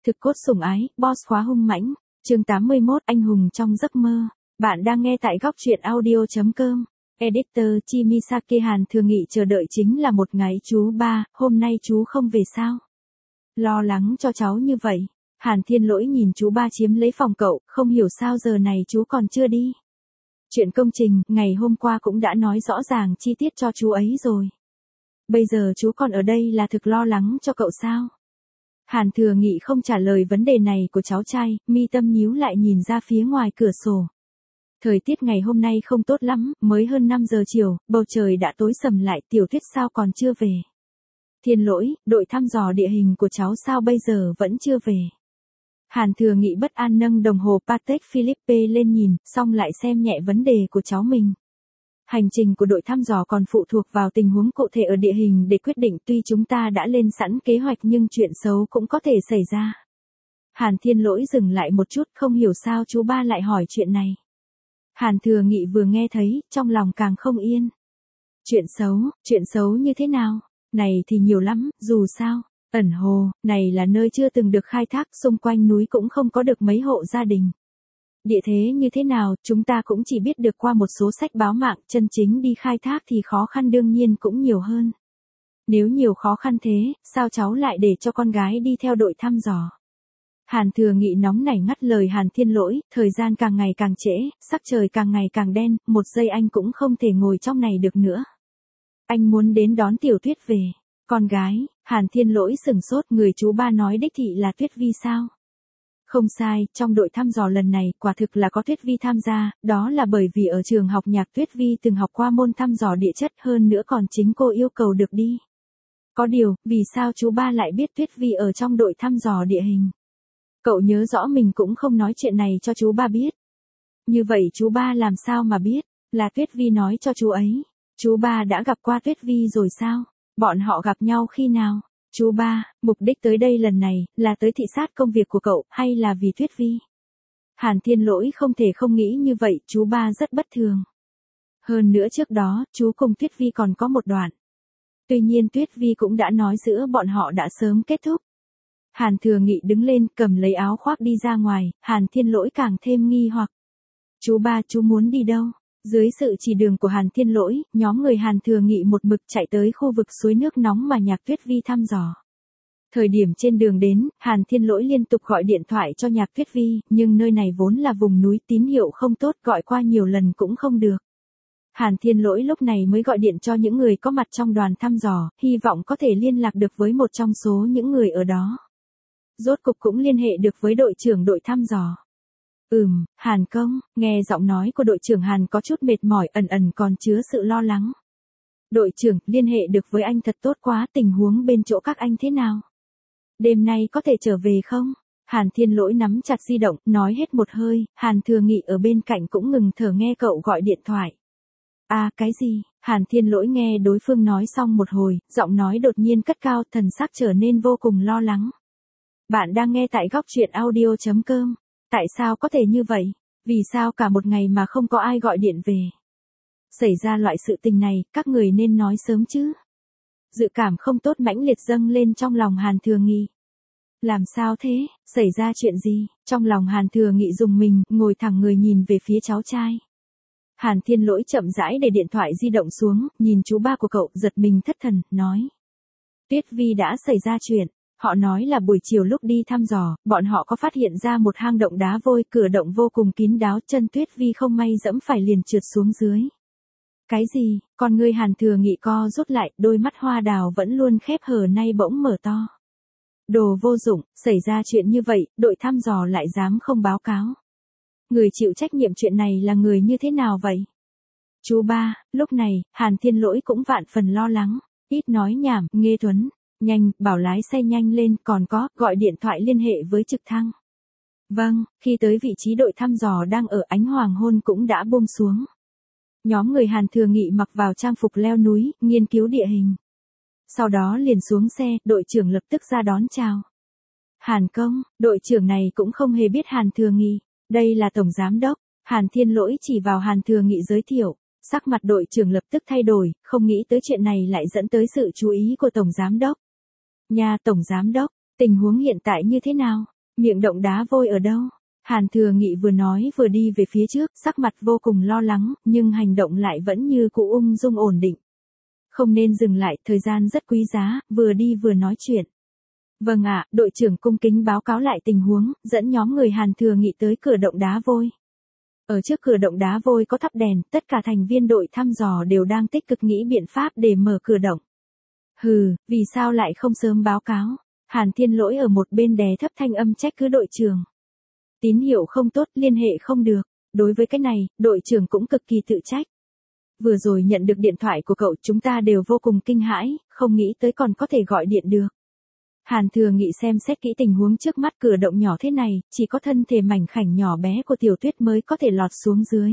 Thực cốt sủng ái, boss khóa hung mãnh. Chương 81, anh hùng trong giấc mơ. Bạn đang nghe tại góc truyện audio.com. Editor Chimisake. Hàn Thừa Nghị chờ đợi chính là một ngày. Chú ba, hôm nay chú không về sao? Lo lắng cho cháu như vậy. Hàn Thiên Lỗi nhìn chú ba chiếm lấy phòng cậu, không hiểu sao giờ này chú còn chưa đi. Chuyện công trình, ngày hôm qua cũng đã nói rõ ràng chi tiết cho chú ấy rồi. Bây giờ chú còn ở đây là thực lo lắng cho cậu sao? Hàn Thừa Nghị không trả lời vấn đề này của cháu trai, mi tâm nhíu lại nhìn ra phía ngoài cửa sổ. Thời tiết ngày hôm nay không tốt lắm, mới hơn 5 giờ chiều, bầu trời đã tối sầm lại. Tiểu Tuyết sao còn chưa về? Thiên Lỗi, đội thăm dò địa hình của cháu sao bây giờ vẫn chưa về? Hàn Thừa Nghị bất an nâng đồng hồ Patek Philippe lên nhìn, xong lại xem nhẹ vấn đề của cháu mình. Hành trình của đội thăm dò còn phụ thuộc vào tình huống cụ thể ở địa hình để quyết định. Tuy chúng ta đã lên sẵn kế hoạch nhưng chuyện xấu cũng có thể xảy ra. Hàn Thiên Lỗi dừng lại một chút, không hiểu sao chú ba lại hỏi chuyện này. Hàn Thừa Nghị vừa nghe thấy, trong lòng càng không yên. Chuyện xấu như thế nào? Này thì nhiều lắm, dù sao, ẩn hồ, này là nơi chưa từng được khai thác, xung quanh núi cũng không có được mấy hộ gia đình. Địa thế như thế nào, chúng ta cũng chỉ biết được qua một số sách báo mạng, chân chính đi khai thác thì khó khăn đương nhiên cũng nhiều hơn. Nếu nhiều khó khăn thế, sao cháu lại để cho con gái đi theo đội thăm dò? Hàn Thừa Nghị nóng nảy ngắt lời Hàn Thiên Lỗi, thời gian càng ngày càng trễ, sắc trời càng ngày càng đen, một giây anh cũng không thể ngồi trong này được nữa. Anh muốn đến đón Tiểu Tuyết về. Con gái, Hàn Thiên Lỗi sửng sốt, người chú ba nói đích thị là Tuyết Vi sao? Không sai, trong đội thăm dò lần này, quả thực là có Tuyết Vi tham gia, đó là bởi vì ở trường học nhạc Tuyết Vi từng học qua môn thăm dò địa chất, hơn nữa còn chính cô yêu cầu được đi. Có điều, vì sao chú ba lại biết Tuyết Vi ở trong đội thăm dò địa hình? Cậu nhớ rõ mình cũng không nói chuyện này cho chú ba biết. Như vậy chú ba làm sao mà biết, là Tuyết Vi nói cho chú ấy. Chú ba đã gặp qua Tuyết Vi rồi sao? Bọn họ gặp nhau khi nào? Chú ba, mục đích tới đây lần này, là tới thị sát công việc của cậu, hay là vì Tuyết Vi? Hàn Thiên Lỗi không thể không nghĩ như vậy, chú ba rất bất thường. Hơn nữa trước đó, chú cùng Tuyết Vi còn có một đoạn. Tuy nhiên Tuyết Vi cũng đã nói giữa bọn họ đã sớm kết thúc. Hàn Thừa Nghị đứng lên, cầm lấy áo khoác đi ra ngoài, Hàn Thiên Lỗi càng thêm nghi hoặc. Chú ba, chú muốn đi đâu? Dưới sự chỉ đường của Hàn Thiên Lỗi, nhóm người Hàn Thừa Nghị một mực chạy tới khu vực suối nước nóng mà nhạc Tuyết Vi thăm dò. Thời điểm trên đường đến, Hàn Thiên Lỗi liên tục gọi điện thoại cho nhạc Tuyết Vi, nhưng nơi này vốn là vùng núi, tín hiệu không tốt, gọi qua nhiều lần cũng không được. Hàn Thiên Lỗi lúc này mới gọi điện cho những người có mặt trong đoàn thăm dò, hy vọng có thể liên lạc được với một trong số những người ở đó. Rốt cục cũng liên hệ được với đội trưởng đội thăm dò. Hàn công, nghe giọng nói của đội trưởng Hàn có chút mệt mỏi, ẩn còn chứa sự lo lắng. Đội trưởng, liên hệ được với anh thật tốt quá, tình huống bên chỗ các anh thế nào? Đêm nay có thể trở về không? Hàn Thiên Lỗi nắm chặt di động, nói hết một hơi, Hàn Thừa Nghị ở bên cạnh cũng ngừng thở nghe cậu gọi điện thoại. Cái gì? Hàn Thiên Lỗi nghe đối phương nói xong một hồi, giọng nói đột nhiên cất cao, thần sắc trở nên vô cùng lo lắng. Bạn đang nghe tại góc truyện audio.com. Tại sao có thể như vậy? Vì sao cả một ngày mà không có ai gọi điện về? Xảy ra loại sự tình này, các người nên nói sớm chứ. Dự cảm không tốt mãnh liệt dâng lên trong lòng Hàn Thừa Nghị. Làm sao thế? Xảy ra chuyện gì? Trong lòng Hàn Thừa Nghị rùng mình, ngồi thẳng người nhìn về phía cháu trai. Hàn Thiên Lỗi chậm rãi để điện thoại di động xuống, nhìn chú ba của cậu, giật mình thất thần, nói. Tuyết Vi đã xảy ra chuyện. Họ nói là buổi chiều lúc đi thăm dò, bọn họ có phát hiện ra một hang động đá vôi, cửa động vô cùng kín đáo, chân Tuyết Vi không may dẫm phải liền trượt xuống dưới. Cái gì? Con ngươi Hàn Thừa Nghị co rút lại, đôi mắt hoa đào vẫn luôn khép hờ nay bỗng mở to. Đồ vô dụng, xảy ra chuyện như vậy, đội thăm dò lại dám không báo cáo. Người chịu trách nhiệm chuyện này là người như thế nào vậy? Chú ba, lúc này, Hàn Thiên Lỗi cũng vạn phần lo lắng, ít nói nhảm, Nghê Tuấn. Nhanh, bảo lái xe nhanh lên, còn có, gọi điện thoại liên hệ với trực thăng. Vâng, khi tới vị trí đội thăm dò đang ở, ánh hoàng hôn cũng đã buông xuống. Nhóm người Hàn Thừa Nghị mặc vào trang phục leo núi, nghiên cứu địa hình. Sau đó liền xuống xe, đội trưởng lập tức ra đón chào. Hàn công, đội trưởng này cũng không hề biết Hàn Thừa Nghị. Đây là tổng giám đốc. Hàn Thiên Lỗi chỉ vào Hàn Thừa Nghị giới thiệu. Sắc mặt đội trưởng lập tức thay đổi, không nghĩ tới chuyện này lại dẫn tới sự chú ý của tổng giám đốc. Nhà tổng giám đốc, tình huống hiện tại như thế nào? Miệng động đá vôi ở đâu? Hàn Thừa Nghị vừa nói vừa đi về phía trước, sắc mặt vô cùng lo lắng, nhưng hành động lại vẫn như cũ ung dung ổn định. Không nên dừng lại, thời gian rất quý giá, vừa đi vừa nói chuyện. Vâng ạ, đội trưởng cung kính báo cáo lại tình huống, dẫn nhóm người Hàn Thừa Nghị tới cửa động đá vôi. Ở trước cửa động đá vôi có thắp đèn, tất cả thành viên đội thăm dò đều đang tích cực nghĩ biện pháp để mở cửa động. Hừ, vì sao lại không sớm báo cáo? Hàn Thiên Lỗi ở một bên đè thấp thanh âm trách cứ đội trưởng. Tín hiệu không tốt, liên hệ không được. Đối với cái này, đội trưởng cũng cực kỳ tự trách. Vừa rồi nhận được điện thoại của cậu, chúng ta đều vô cùng kinh hãi, không nghĩ tới còn có thể gọi điện được. Hàn Thừa Nghị xem xét kỹ tình huống trước mắt, cửa động nhỏ thế này, chỉ có thân thể mảnh khảnh nhỏ bé của Tiểu Tuyết mới có thể lọt xuống dưới.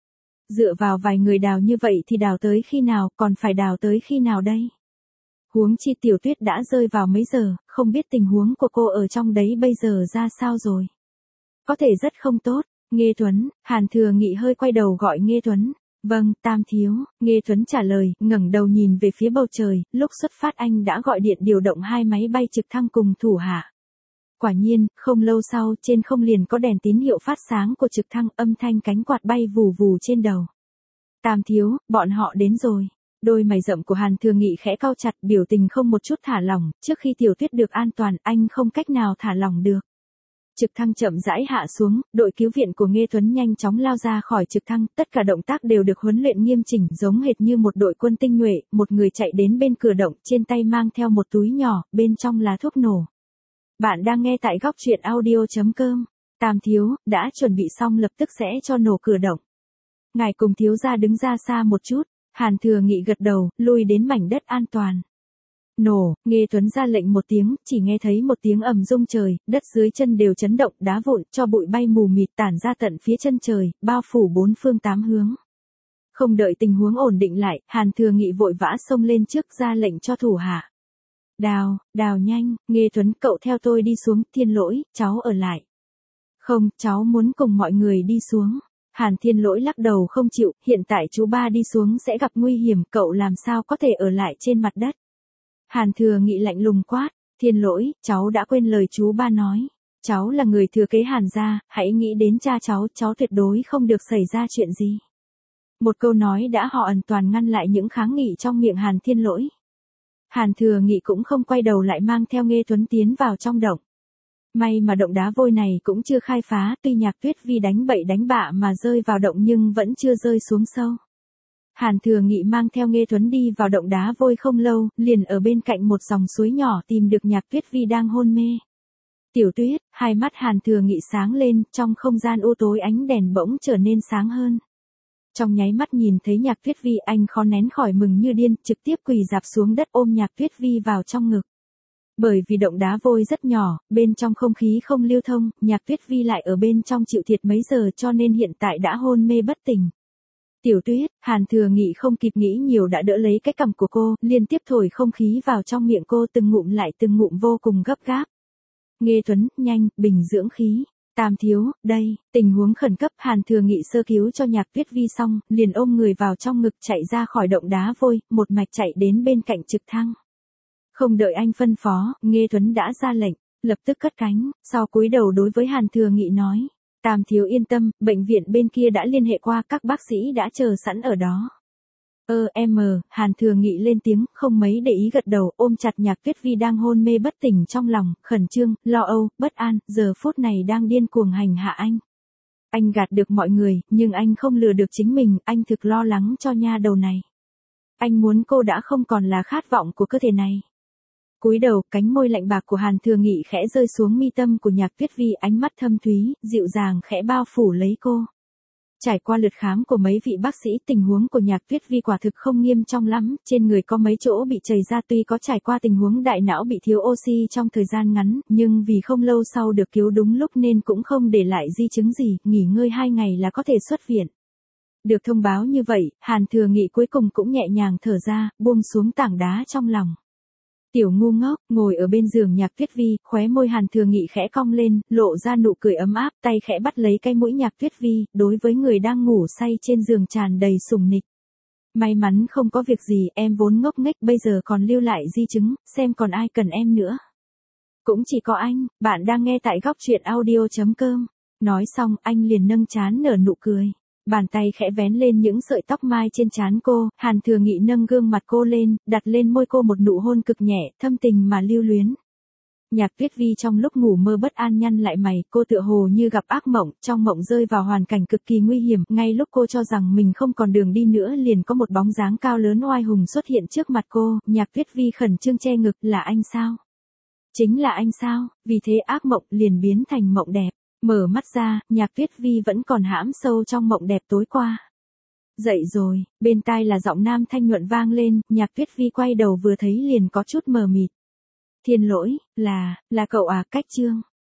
Dựa vào vài người đào như vậy thì đào tới khi nào, còn phải đào tới khi nào đây? Huống chi Tiểu Tuyết đã rơi vào mấy giờ, không biết tình huống của cô ở trong đấy bây giờ ra sao rồi. Có thể rất không tốt. Nghê Tuấn, Hàn Thừa Nghị hơi quay đầu gọi Nghê Tuấn. Vâng, Tam thiếu, Nghê Tuấn trả lời, ngẩng đầu nhìn về phía bầu trời, lúc xuất phát anh đã gọi điện điều động 2 máy bay trực thăng cùng thủ hạ. Quả nhiên, không lâu sau, trên không liền có đèn tín hiệu phát sáng của trực thăng, âm thanh cánh quạt bay vù vù trên đầu. Tam thiếu, bọn họ đến rồi. Đôi mày rậm của Hàn Thừa Nghị khẽ cau chặt, biểu tình không một chút thả lỏng, trước khi Tiểu Tuyết được an toàn, anh không cách nào thả lỏng được. Trực thăng chậm rãi hạ xuống, đội cứu viện của Nghê Tuấn nhanh chóng lao ra khỏi trực thăng, tất cả động tác đều được huấn luyện nghiêm chỉnh, giống hệt như một đội quân tinh nhuệ. Một người chạy đến bên cửa động, trên tay mang theo một túi nhỏ, bên trong là thuốc nổ. Bạn đang nghe tại góc truyện audio.com. Tam thiếu, đã chuẩn bị xong lập tức sẽ cho nổ cửa động. Ngài cùng thiếu gia đứng ra xa một chút. Hàn Thừa Nghị gật đầu, lui đến mảnh đất an toàn. Nổ, Nghê Tuấn ra lệnh một tiếng, chỉ nghe thấy một tiếng ầm rung trời, đất dưới chân đều chấn động, đá vụn, cho bụi bay mù mịt tản ra tận phía chân trời, bao phủ 4 phương 8 hướng. Không đợi tình huống ổn định lại, Hàn Thừa Nghị vội vã xông lên trước ra lệnh cho thủ hạ. Đào nhanh, Nghê Tuấn, cậu theo tôi đi xuống, Thiên Lỗi, cháu ở lại. Không, cháu muốn cùng mọi người đi xuống. Hàn Thiên Lỗi lắc đầu không chịu, hiện tại chú ba đi xuống sẽ gặp nguy hiểm, cậu làm sao có thể ở lại trên mặt đất. Hàn Thừa Nghị lạnh lùng quát, Thiên Lỗi, cháu đã quên lời chú ba nói. Cháu là người thừa kế Hàn gia, hãy nghĩ đến cha cháu tuyệt đối không được xảy ra chuyện gì. Một câu nói đã hoàn toàn ngăn lại những kháng nghị trong miệng Hàn Thiên Lỗi. Hàn Thừa Nghị cũng không quay đầu lại mang theo Nghê Tuấn tiến vào trong động. May mà động đá vôi này cũng chưa khai phá, tuy Nhạc Tuyết vì đánh bậy đánh bạ mà rơi vào động nhưng vẫn chưa rơi xuống sâu. Hàn Thừa Nghị mang theo Nghê Tuấn đi vào động đá vôi không lâu, liền ở bên cạnh một dòng suối nhỏ tìm được Nhạc Tuyết Vi đang hôn mê. Tiểu Tuyết, hai mắt Hàn Thừa Nghị sáng lên, trong không gian u tối ánh đèn bỗng trở nên sáng hơn. Trong nháy mắt nhìn thấy Nhạc Tuyết Vi, anh khó nén khỏi mừng như điên, trực tiếp quỳ rạp xuống đất ôm Nhạc Tuyết Vi vào trong ngực. Bởi vì động đá vôi rất nhỏ, bên trong không khí không lưu thông, Nhạc Tuyết Vi lại ở bên trong chịu thiệt mấy giờ cho nên hiện tại đã hôn mê bất tỉnh. Tiểu Tuyết, Hàn Thừa Nghị không kịp nghĩ nhiều đã đỡ lấy cái cằm của cô, liên tiếp thổi không khí vào trong miệng cô từng ngụm lại từng ngụm vô cùng gấp gáp. Nghê Tuấn, nhanh, bình dưỡng khí. Tam thiếu, đây, tình huống khẩn cấp, Hàn Thừa Nghị sơ cứu cho Nhạc Tuyết Vi xong, liền ôm người vào trong ngực chạy ra khỏi động đá vôi, một mạch chạy đến bên cạnh trực thăng. Không đợi anh phân phó, Nghê Tuấn đã ra lệnh, lập tức cất cánh, sau cúi đầu đối với Hàn Thừa Nghị nói. Tam thiếu yên tâm, bệnh viện bên kia đã liên hệ qua, các bác sĩ đã chờ sẵn ở đó. Hàn Thừa Nghị lên tiếng, không mấy để ý gật đầu, ôm chặt Nhạc Tuyết Vi đang hôn mê bất tỉnh trong lòng, khẩn trương, lo âu, bất an, giờ phút này đang điên cuồng hành hạ anh. Anh gạt được mọi người, nhưng anh không lừa được chính mình, anh thực lo lắng cho nha đầu này. Anh muốn cô đã không còn là khát vọng của cơ thể này. Cúi đầu, cánh môi lạnh bạc của Hàn Thừa Nghị khẽ rơi xuống mi tâm của Nhạc Tuyết Vi, ánh mắt thâm thúy, dịu dàng khẽ bao phủ lấy cô. Trải qua lượt khám của mấy vị bác sĩ, tình huống của Nhạc Tuyết Vi quả thực không nghiêm trọng lắm, trên người có mấy chỗ bị chảy ra, tuy có trải qua tình huống đại não bị thiếu oxy trong thời gian ngắn, nhưng vì không lâu sau được cứu đúng lúc nên cũng không để lại di chứng gì, nghỉ ngơi 2 ngày là có thể xuất viện. Được thông báo như vậy, Hàn Thừa Nghị cuối cùng cũng nhẹ nhàng thở ra, buông xuống tảng đá trong lòng. Tiểu ngu ngốc, ngồi ở bên giường Nhạc Tuyết Vi, khóe môi Hàn Thừa Nghị khẽ cong lên, lộ ra nụ cười ấm áp, tay khẽ bắt lấy cái mũi Nhạc Tuyết Vi, đối với người đang ngủ say trên giường tràn đầy sủng nịch. May mắn không có việc gì, em vốn ngốc nghếch, bây giờ còn lưu lại di chứng, xem còn ai cần em nữa. Cũng chỉ có anh, bạn đang nghe tại góc chuyện audio.com. Nói xong, anh liền nâng trán nở nụ cười. Bàn tay khẽ vén lên những sợi tóc mai trên trán cô, Hàn Thừa Nghị nâng gương mặt cô lên, đặt lên môi cô một nụ hôn cực nhẹ, thâm tình mà lưu luyến. Nhạc Tuyết Vi trong lúc ngủ mơ bất an nhăn lại mày, cô tựa hồ như gặp ác mộng, trong mộng rơi vào hoàn cảnh cực kỳ nguy hiểm, ngay lúc cô cho rằng mình không còn đường đi nữa liền có một bóng dáng cao lớn oai hùng xuất hiện trước mặt cô, Nhạc Tuyết Vi khẩn trương che ngực, là anh sao? Chính là anh sao? Vì thế ác mộng liền biến thành mộng đẹp. Mở mắt ra, Nhạc Tuyết Vi vẫn còn hãm sâu trong mộng đẹp tối qua. Dậy rồi, bên tai là giọng nam thanh nhuận vang lên, Nhạc Tuyết Vi quay đầu vừa thấy liền có chút mờ mịt. Thiên lỗi, là cậu à, Cách Trương.